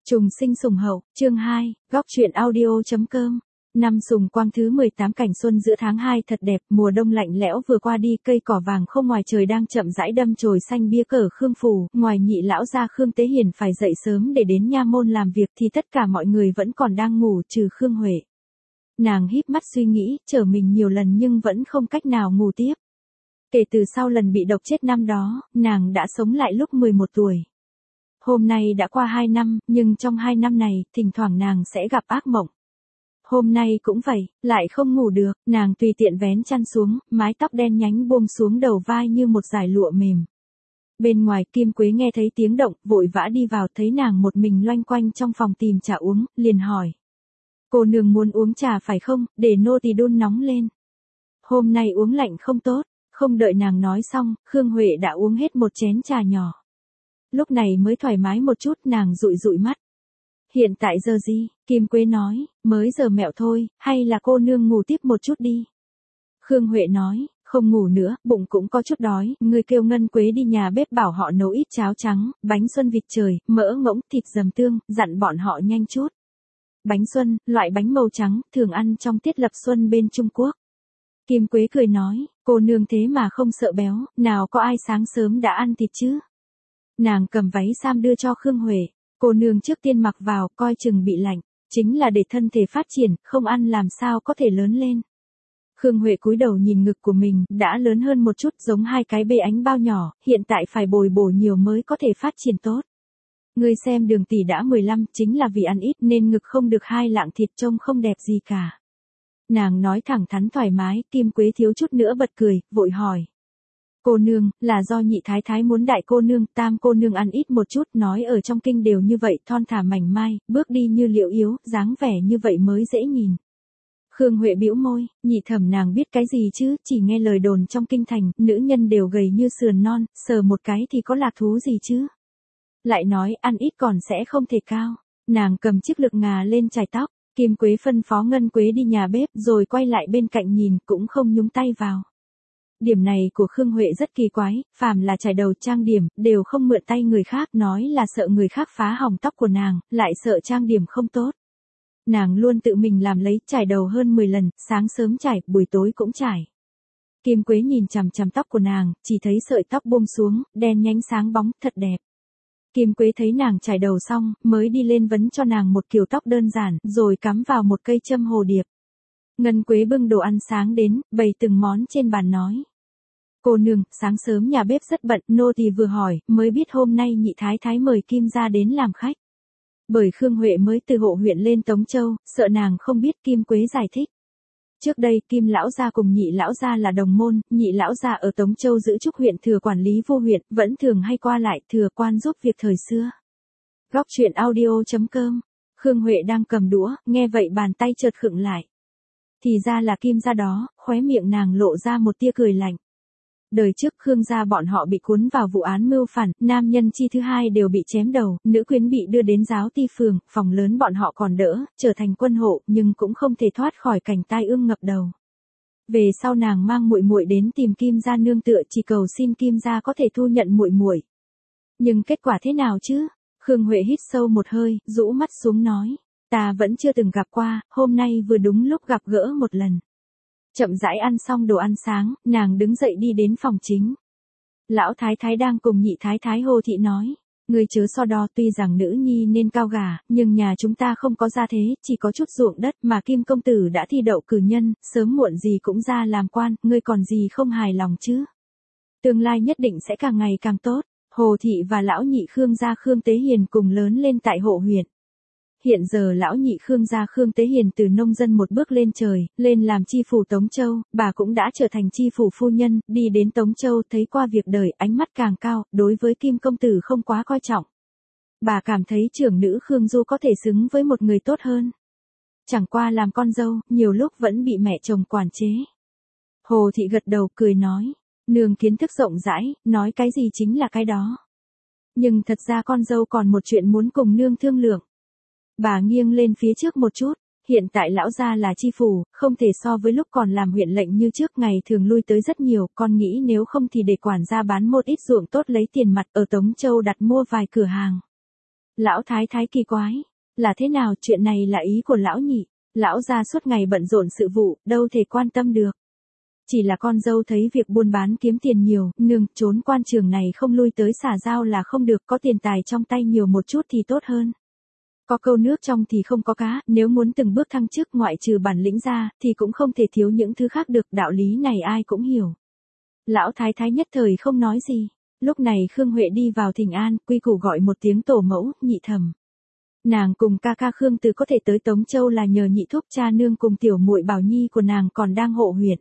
Trùng sinh sùng hậu, chương 2, góc truyện audio.com. Năm Sùng Quang thứ 18 cảnh xuân giữa tháng 2 thật đẹp, mùa đông lạnh lẽo vừa qua đi, cây cỏ vàng không ngoài trời đang chậm rãi đâm chồi xanh bia cờ Khương Phủ, ngoài nhị lão gia Khương Tế Hiền phải dậy sớm để đến nha môn làm việc thì tất cả mọi người vẫn còn đang ngủ trừ Khương Huệ. Nàng híp mắt suy nghĩ, trở mình nhiều lần nhưng vẫn không cách nào ngủ tiếp. Kể từ sau lần bị độc chết năm đó, nàng đã sống lại lúc 11 tuổi. Hôm nay đã qua 2 năm, nhưng trong 2 năm này, thỉnh thoảng nàng sẽ gặp ác mộng. Hôm nay cũng vậy, lại không ngủ được, nàng tùy tiện vén chăn xuống, mái tóc đen nhánh buông xuống đầu vai như một dải lụa mềm. Bên ngoài Kim Quế nghe thấy tiếng động, vội vã đi vào thấy nàng một mình loanh quanh trong phòng tìm trà uống, liền hỏi. Cô nương muốn uống trà phải không, để nô tỳ đun nóng lên. Hôm nay uống lạnh không tốt, không đợi nàng nói xong, Khương Huệ đã uống hết một chén trà nhỏ. Lúc này mới thoải mái một chút, nàng dụi dụi mắt. Hiện tại giờ gì? Kim Quế nói, mới giờ mẹo thôi, hay là cô nương ngủ tiếp một chút đi. Khương Huệ nói, không ngủ nữa, bụng cũng có chút đói, ngươi kêu Ngân Quế đi nhà bếp bảo họ nấu ít cháo trắng, bánh xuân vịt trời, mỡ ngỗng, thịt dầm tương, dặn bọn họ nhanh chút. Bánh xuân, loại bánh màu trắng, thường ăn trong tiết lập xuân bên Trung Quốc. Kim Quế cười nói, cô nương thế mà không sợ béo, nào có ai sáng sớm đã ăn thịt chứ. Nàng cầm váy sam đưa cho Khương Huệ, cô nương trước tiên mặc vào, coi chừng bị lạnh, chính là để thân thể phát triển, không ăn làm sao có thể lớn lên. Khương Huệ cúi đầu nhìn ngực của mình, đã lớn hơn một chút giống hai cái bê ánh bao nhỏ, hiện tại phải bồi bổ nhiều mới có thể phát triển tốt. Ngươi xem Đường tỷ đã 15, chính là vì ăn ít nên ngực không được 2 lạng thịt trông không đẹp gì cả. Nàng nói thẳng thắn thoải mái, Kim Quế thiếu chút nữa bật cười, vội hỏi. Cô nương, là do nhị thái thái muốn đại cô nương, tam cô nương ăn ít một chút, nói ở trong kinh đều như vậy, thon thả mảnh mai, bước đi như liễu yếu, dáng vẻ như vậy mới dễ nhìn. Khương Huệ bĩu môi, nhị thẩm nàng biết cái gì chứ, chỉ nghe lời đồn trong kinh thành, nữ nhân đều gầy như sườn non, sờ một cái thì có lạc thú gì chứ. Lại nói, ăn ít còn sẽ không thể cao. Nàng cầm chiếc lược ngà lên chải tóc, Kim Quế phân phó Ngân Quế đi nhà bếp rồi quay lại bên cạnh nhìn, cũng không nhúng tay vào. Điểm này của Khương Huệ rất kỳ quái, phàm là chải đầu trang điểm, đều không mượn tay người khác, nói là sợ người khác phá hỏng tóc của nàng, lại sợ trang điểm không tốt. Nàng luôn tự mình làm lấy, chải đầu hơn 10 lần, sáng sớm chải, buổi tối cũng chải. Kim Quế nhìn chằm chằm tóc của nàng, chỉ thấy sợi tóc buông xuống, đen nhánh sáng bóng, thật đẹp. Kim Quế thấy nàng chải đầu xong, mới đi lên vấn cho nàng một kiểu tóc đơn giản, rồi cắm vào một cây châm hồ điệp. Ngân Quế bưng đồ ăn sáng đến, bày từng món trên bàn nói. Cô nương, sáng sớm nhà bếp rất bận, nô tỳ vừa hỏi, mới biết hôm nay nhị thái thái mời Kim gia đến làm khách. Bởi Khương Huệ mới từ Hộ huyện lên Tống Châu, sợ nàng không biết, Kim Quế giải thích. Trước đây Kim lão gia cùng nhị lão gia là đồng môn, nhị lão gia ở Tống Châu giữ chức huyện thừa quản lý vô huyện, vẫn thường hay qua lại thừa quan giúp việc thời xưa. Góc truyện audio.com. Khương Huệ đang cầm đũa, nghe vậy bàn tay chợt khựng lại. Thì ra là Kim gia đó, khóe miệng nàng lộ ra một tia cười lạnh. Đời trước Khương gia bọn họ bị cuốn vào vụ án mưu phản, nam nhân chi thứ hai đều bị chém đầu, nữ quyến bị đưa đến giáo ti phường, phòng lớn bọn họ còn đỡ, trở thành quân hộ, nhưng cũng không thể thoát khỏi cảnh tai ương ngập đầu. Về sau nàng mang muội muội đến tìm Kim gia nương tựa, chỉ cầu xin Kim gia có thể thu nhận muội muội. Nhưng kết quả thế nào chứ? Khương Huệ hít sâu một hơi, rũ mắt xuống nói, ta vẫn chưa từng gặp qua, hôm nay vừa đúng lúc gặp gỡ một lần. Chậm rãi ăn xong đồ ăn sáng, nàng đứng dậy đi đến phòng chính. Lão thái thái đang cùng nhị thái thái Hồ thị nói, người chớ so đo, tuy rằng nữ nhi nên cao gà, nhưng nhà chúng ta không có gia thế, chỉ có chút ruộng đất mà Kim công tử đã thi đậu cử nhân, sớm muộn gì cũng ra làm quan, ngươi còn gì không hài lòng chứ? Tương lai nhất định sẽ càng ngày càng tốt. Hồ thị và lão nhị Khương gia Khương Tế Hiền cùng lớn lên tại Hộ huyện. Hiện giờ lão nhị Khương gia Khương Tế Hiền từ nông dân một bước lên trời, lên làm chi phủ Tống Châu, bà cũng đã trở thành chi phủ phu nhân, đi đến Tống Châu thấy qua việc đời, ánh mắt càng cao, đối với Kim công tử không quá coi trọng. Bà cảm thấy trưởng nữ Khương Du có thể xứng với một người tốt hơn. Chẳng qua làm con dâu, nhiều lúc vẫn bị mẹ chồng quản chế. Hồ thị gật đầu cười nói, nương kiến thức rộng rãi, nói cái gì chính là cái đó. Nhưng thật ra con dâu còn một chuyện muốn cùng nương thương lượng. Bà nghiêng lên phía trước một chút, hiện tại lão gia là chi phủ, không thể so với lúc còn làm huyện lệnh như trước, ngày thường lui tới rất nhiều, con nghĩ nếu không thì để quản gia bán một ít ruộng tốt lấy tiền mặt ở Tống Châu đặt mua vài cửa hàng. Lão thái thái kỳ quái. Là thế nào, chuyện này là ý của lão nhị. Lão gia suốt ngày bận rộn sự vụ, đâu thể quan tâm được. Chỉ là con dâu thấy việc buôn bán kiếm tiền nhiều, nương, trốn quan trường này không lui tới xả giao là không được, có tiền tài trong tay nhiều một chút thì tốt hơn. Có câu nước trong thì không có cá, nếu muốn từng bước thăng chức ngoại trừ bản lĩnh ra, thì cũng không thể thiếu những thứ khác được, đạo lý này ai cũng hiểu. Lão thái thái nhất thời không nói gì. Lúc này Khương Huệ đi vào thỉnh an, quy củ gọi một tiếng tổ mẫu, nhị thẩm. Nàng cùng ca ca Khương Từ có thể tới Tống Châu là nhờ nhị thúc cha nương cùng tiểu muội Bảo Nhi của nàng còn đang hộ huyện.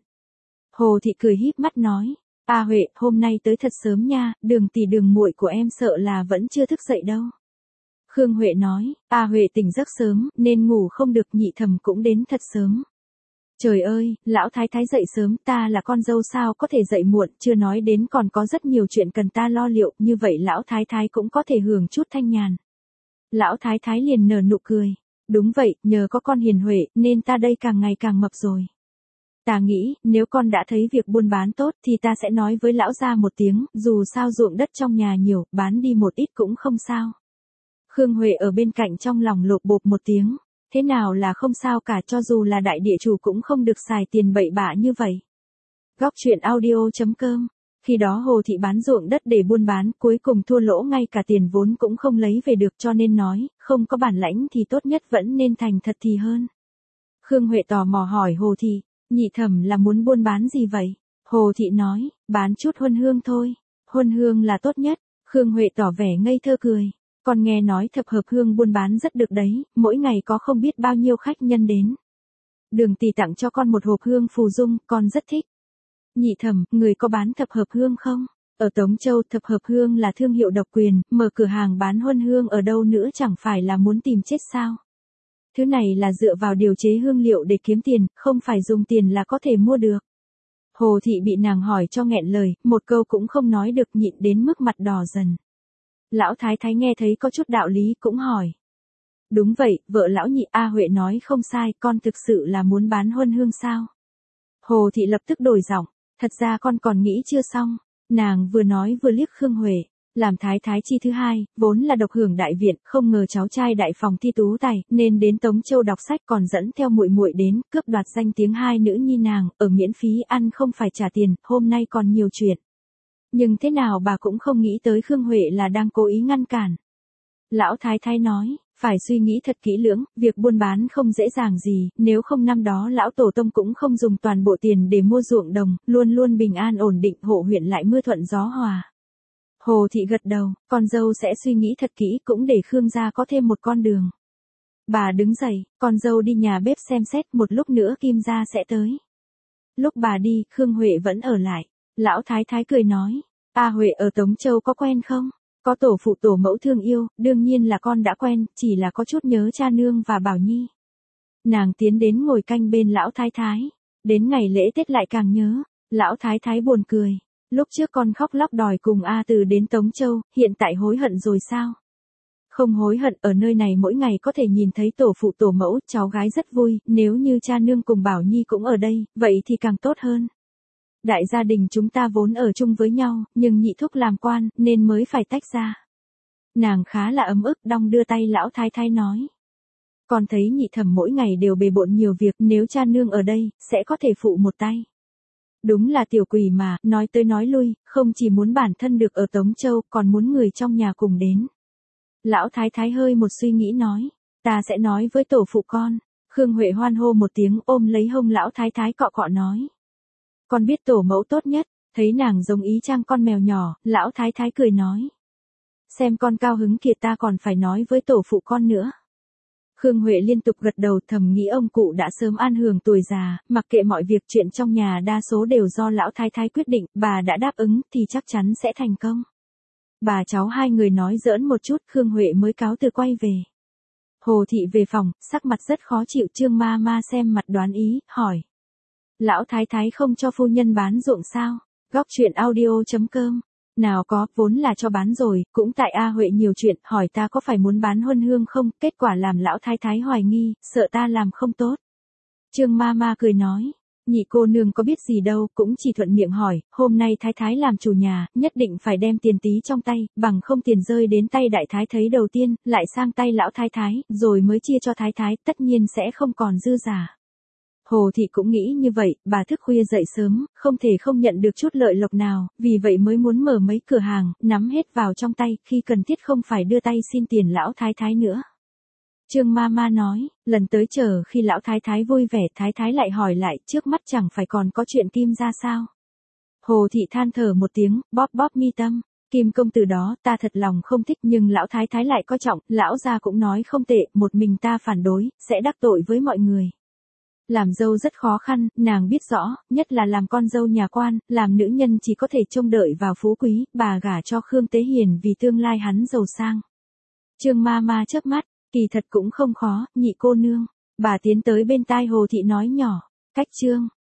Hồ thị cười híp mắt nói, A Huệ, hôm nay tới thật sớm nha, Đường tỷ Đường muội của em sợ là vẫn chưa thức dậy đâu. Khương Huệ nói, A Huệ tỉnh giấc sớm, nên ngủ không được, nhị thẩm cũng đến thật sớm. Trời ơi, lão thái thái dậy sớm, ta là con dâu sao có thể dậy muộn, chưa nói đến còn có rất nhiều chuyện cần ta lo liệu, như vậy lão thái thái cũng có thể hưởng chút thanh nhàn. Lão thái thái liền nở nụ cười. Đúng vậy, nhờ có con hiền huệ, nên ta đây càng ngày càng mập rồi. Ta nghĩ, nếu con đã thấy việc buôn bán tốt thì ta sẽ nói với lão gia một tiếng, dù sao ruộng đất trong nhà nhiều, bán đi một ít cũng không sao. Khương Huệ ở bên cạnh trong lòng lột bột một tiếng. Thế nào là không sao cả, cho dù là đại địa chủ cũng không được xài tiền bậy bạ như vậy. Góc truyện audio.com. Khi đó Hồ thị bán ruộng đất để buôn bán, cuối cùng thua lỗ, ngay cả tiền vốn cũng không lấy về được, cho nên nói, không có bản lãnh thì tốt nhất vẫn nên thành thật thì hơn. Khương Huệ tò mò hỏi Hồ thị, nhị thẩm là muốn buôn bán gì vậy? Hồ thị nói, bán chút huân hương thôi. Huân hương là tốt nhất. Khương Huệ tỏ vẻ ngây thơ cười. Con nghe nói thập hợp hương buôn bán rất được đấy, mỗi ngày có không biết bao nhiêu khách nhân đến. Đường tỷ tặng cho con một hộp hương phù dung, con rất thích. Nhị thẩm, người có bán thập hợp hương không? Ở Tống Châu thập hợp hương là thương hiệu độc quyền, mở cửa hàng bán huân hương ở đâu nữa chẳng phải là muốn tìm chết sao? Thứ này là dựa vào điều chế hương liệu để kiếm tiền, không phải dùng tiền là có thể mua được. Hồ thị bị nàng hỏi cho nghẹn lời, một câu cũng không nói được, nhịn đến mức mặt đỏ dần. Lão thái thái nghe thấy có chút đạo lý cũng hỏi. Đúng vậy, vợ lão nhị A Huệ nói không sai, con thực sự là muốn bán huân hương sao? Hồ thị lập tức đổi giọng, thật ra con còn nghĩ chưa xong. Nàng vừa nói vừa liếc Khương Huệ, làm thái thái chi thứ hai, vốn là độc hưởng đại viện, không ngờ cháu trai đại phòng thi tú tài, nên đến Tống Châu đọc sách, còn dẫn theo muội muội đến, cướp đoạt danh tiếng hai nữ nhi nàng, ở miễn phí ăn không phải trả tiền, hôm nay còn nhiều chuyện. Nhưng thế nào bà cũng không nghĩ tới Khương Huệ là đang cố ý ngăn cản. Lão thái thái nói, phải suy nghĩ thật kỹ lưỡng, việc buôn bán không dễ dàng gì, nếu không năm đó lão tổ tông cũng không dùng toàn bộ tiền để mua ruộng đồng, luôn luôn bình an ổn định, hộ huyện lại mưa thuận gió hòa. Hồ thị gật đầu, con dâu sẽ suy nghĩ thật kỹ, cũng để Khương gia có thêm một con đường. Bà đứng dậy, con dâu đi nhà bếp xem xét, một lúc nữa Kim gia sẽ tới. Lúc bà đi, Khương Huệ vẫn ở lại. Lão thái thái cười nói, A Huệ ở Tống Châu có quen không? Có tổ phụ tổ mẫu thương yêu, đương nhiên là con đã quen, chỉ là có chút nhớ cha nương và Bảo Nhi. Nàng tiến đến ngồi canh bên lão thái thái. Đến ngày lễ Tết lại càng nhớ. Lão thái thái buồn cười. Lúc trước con khóc lóc đòi cùng A Từ đến Tống Châu, hiện tại hối hận rồi sao? Không hối hận, ở nơi này mỗi ngày có thể nhìn thấy tổ phụ tổ mẫu, cháu gái rất vui, nếu như cha nương cùng Bảo Nhi cũng ở đây, vậy thì càng tốt hơn. Đại gia đình chúng ta vốn ở chung với nhau, nhưng nhị thúc làm quan, nên mới phải tách ra. Nàng khá là ấm ức, đong đưa tay lão thái thái nói. Con thấy nhị thẩm mỗi ngày đều bề bộn nhiều việc, nếu cha nương ở đây, sẽ có thể phụ một tay. Đúng là tiểu quỷ mà, nói tới nói lui, không chỉ muốn bản thân được ở Tống Châu, còn muốn người trong nhà cùng đến. Lão thái thái hơi một suy nghĩ nói, ta sẽ nói với tổ phụ con. Khương Huệ hoan hô một tiếng, ôm lấy hông lão thái thái cọ cọ nói. Con biết tổ mẫu tốt nhất, thấy nàng giống ý chang con mèo nhỏ, lão thái thái cười nói. Xem con cao hứng kìa, ta còn phải nói với tổ phụ con nữa. Khương Huệ liên tục gật đầu, thầm nghĩ ông cụ đã sớm an hưởng tuổi già, mặc kệ mọi việc chuyện trong nhà đa số đều do lão thái thái quyết định, bà đã đáp ứng thì chắc chắn sẽ thành công. Bà cháu hai người nói giỡn một chút, Khương Huệ mới cáo từ quay về. Hồ thị về phòng, sắc mặt rất khó chịu, Trương ma ma xem mặt đoán ý, hỏi. Lão thái thái không cho phu nhân bán ruộng sao? Góc truyện audio.com. Nào có, vốn là cho bán rồi, cũng tại A Huệ nhiều chuyện, hỏi ta có phải muốn bán huân hương không, kết quả làm lão thái thái hoài nghi, sợ ta làm không tốt. Trương ma ma cười nói, Nhị cô nương có biết gì đâu, cũng chỉ thuận miệng hỏi, hôm nay thái thái làm chủ nhà, nhất định phải đem tiền tí trong tay, bằng không tiền rơi đến tay đại thái thấy đầu tiên, lại sang tay lão thái thái, rồi mới chia cho thái thái, tất nhiên sẽ không còn dư giả. Hồ thị cũng nghĩ như vậy, bà thức khuya dậy sớm, không thể không nhận được chút lợi lộc nào, vì vậy mới muốn mở mấy cửa hàng, nắm hết vào trong tay, khi cần thiết không phải đưa tay xin tiền lão thái thái nữa. Trương Mama nói, lần tới chờ khi lão thái thái vui vẻ, thái thái lại hỏi lại, trước mắt chẳng phải còn có chuyện Kim ra sao? Hồ thị than thở một tiếng, bóp bóp mi tâm, Kim công tử đó ta thật lòng không thích, nhưng lão thái thái lại coi trọng, lão gia cũng nói không tệ, một mình ta phản đối, sẽ đắc tội với mọi người. Làm dâu rất khó khăn, nàng biết rõ, nhất là làm con dâu nhà quan, làm nữ nhân chỉ có thể trông đợi vào phú quý, bà gả cho Khương Tế Hiền vì tương lai hắn giàu sang. Trương Mama chớp mắt, kỳ thật cũng không khó, nhị cô nương. Bà tiến tới bên tai Hồ thị nói nhỏ, cách Trương